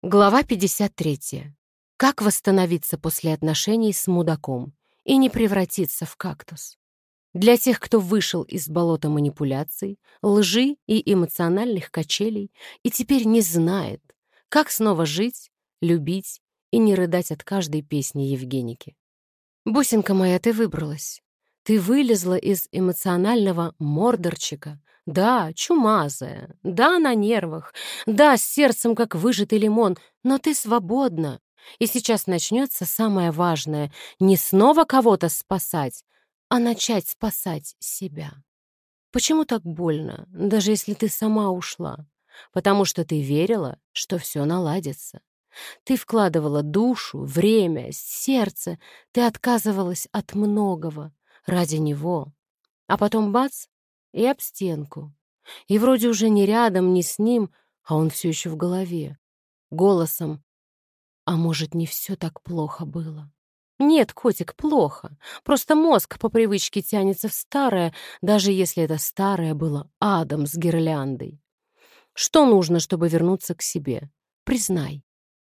Глава 53. Как восстановиться после отношений с мудаком и не превратиться в кактус? Для тех, кто вышел из болота манипуляций, лжи и эмоциональных качелей и теперь не знает, как снова жить, любить и не рыдать от каждой песни Евгеники. Бусинка моя, ты выбралась. Ты вылезла из эмоционального мордорчика. Да, чумазая, да, на нервах, да, с сердцем, как выжатый лимон, но ты свободна. И сейчас начнется самое важное — не снова кого-то спасать, а начать спасать себя. Почему так больно, даже если ты сама ушла? Потому что ты верила, что все наладится. Ты вкладывала душу, время, сердце, ты отказывалась от многого ради него. А потом бац — и об стенку. И вроде уже не рядом, не с ним, а он все еще в голове. Голосом: «А может, не все так плохо было?» Нет, котик, плохо. Просто мозг по привычке тянется в старое, даже если это старое было адом с гирляндой. Что нужно, чтобы вернуться к себе? Признай.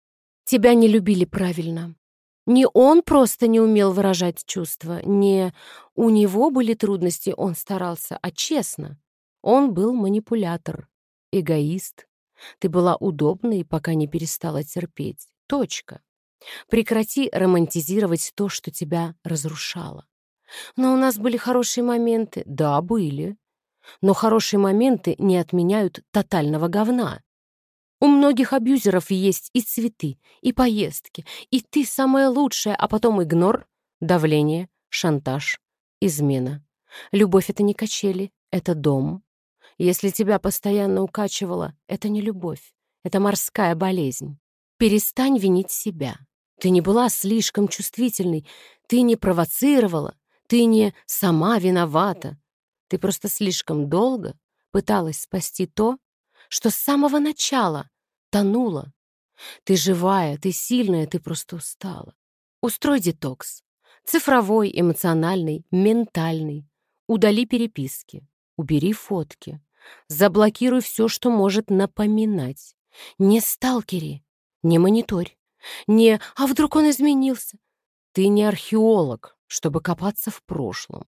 Тебя не любили правильно. Не он просто не умел выражать чувства, не у него были трудности, он старался, а честно. Он был манипулятор, эгоист. Ты была удобной, пока не перестала терпеть. Точка. Прекрати романтизировать то, что тебя разрушало. Но у нас были хорошие моменты. Да, были. Но хорошие моменты не отменяют тотального говна. У многих абьюзеров есть и цветы, и поездки, и ты самая лучшая, а потом игнор, давление, шантаж, измена. Любовь — это не качели, это дом. Если тебя постоянно укачивало, это не любовь, это морская болезнь. Перестань винить себя. Ты не была слишком чувствительной, ты не провоцировала, ты не сама виновата. Ты просто слишком долго пыталась спасти то, что с самого начала тонула. Ты живая, ты сильная, ты просто устала. Устрой детокс. Цифровой, эмоциональный, ментальный. Удали переписки. Убери фотки. Заблокируй все, что может напоминать. Не сталкери, не мониторь. Не «а вдруг он изменился?» Ты не археолог, чтобы копаться в прошлом.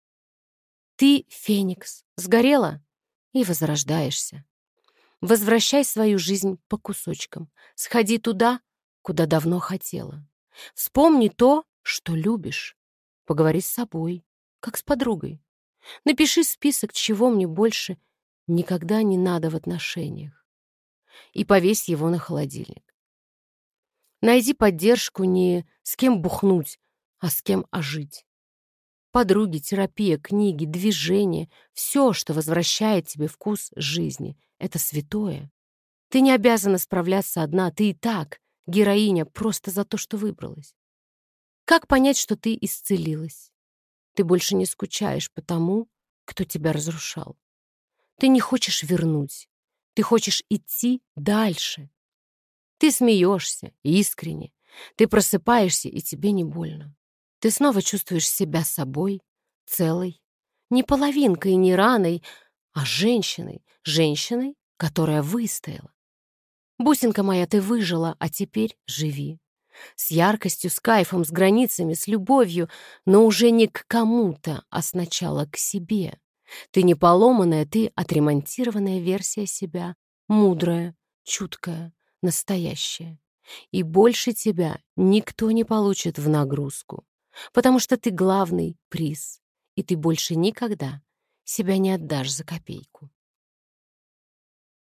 Ты феникс. Сгорела и возрождаешься. Возвращай свою жизнь по кусочкам. Сходи туда, куда давно хотела. Вспомни то, что любишь. Поговори с собой, как с подругой. Напиши список, чего мне больше никогда не надо в отношениях. И повесь его на холодильник. Найди поддержку не с кем бухнуть, а с кем ожить. Подруги, терапия, книги, движение — все, что возвращает тебе вкус жизни. Это святое. Ты не обязана справляться одна, ты и так героиня просто за то, что выбралась. Как понять, что ты исцелилась? Ты больше не скучаешь по тому, кто тебя разрушал. Ты не хочешь вернуть, ты хочешь идти дальше. Ты смеешься искренне, ты просыпаешься, и тебе не больно. Ты снова чувствуешь себя собой, целой, не половинкой, не раной, а женщиной, которая выстояла. Бусинка моя, ты выжила, а теперь живи. С яркостью, с кайфом, с границами, с любовью, но уже не к кому-то, а сначала к себе. Ты не поломанная, ты отремонтированная версия себя, мудрая, чуткая, настоящая. И больше тебя никто не получит в нагрузку, потому что ты главный приз, и ты больше никогда себя не отдашь за копейку.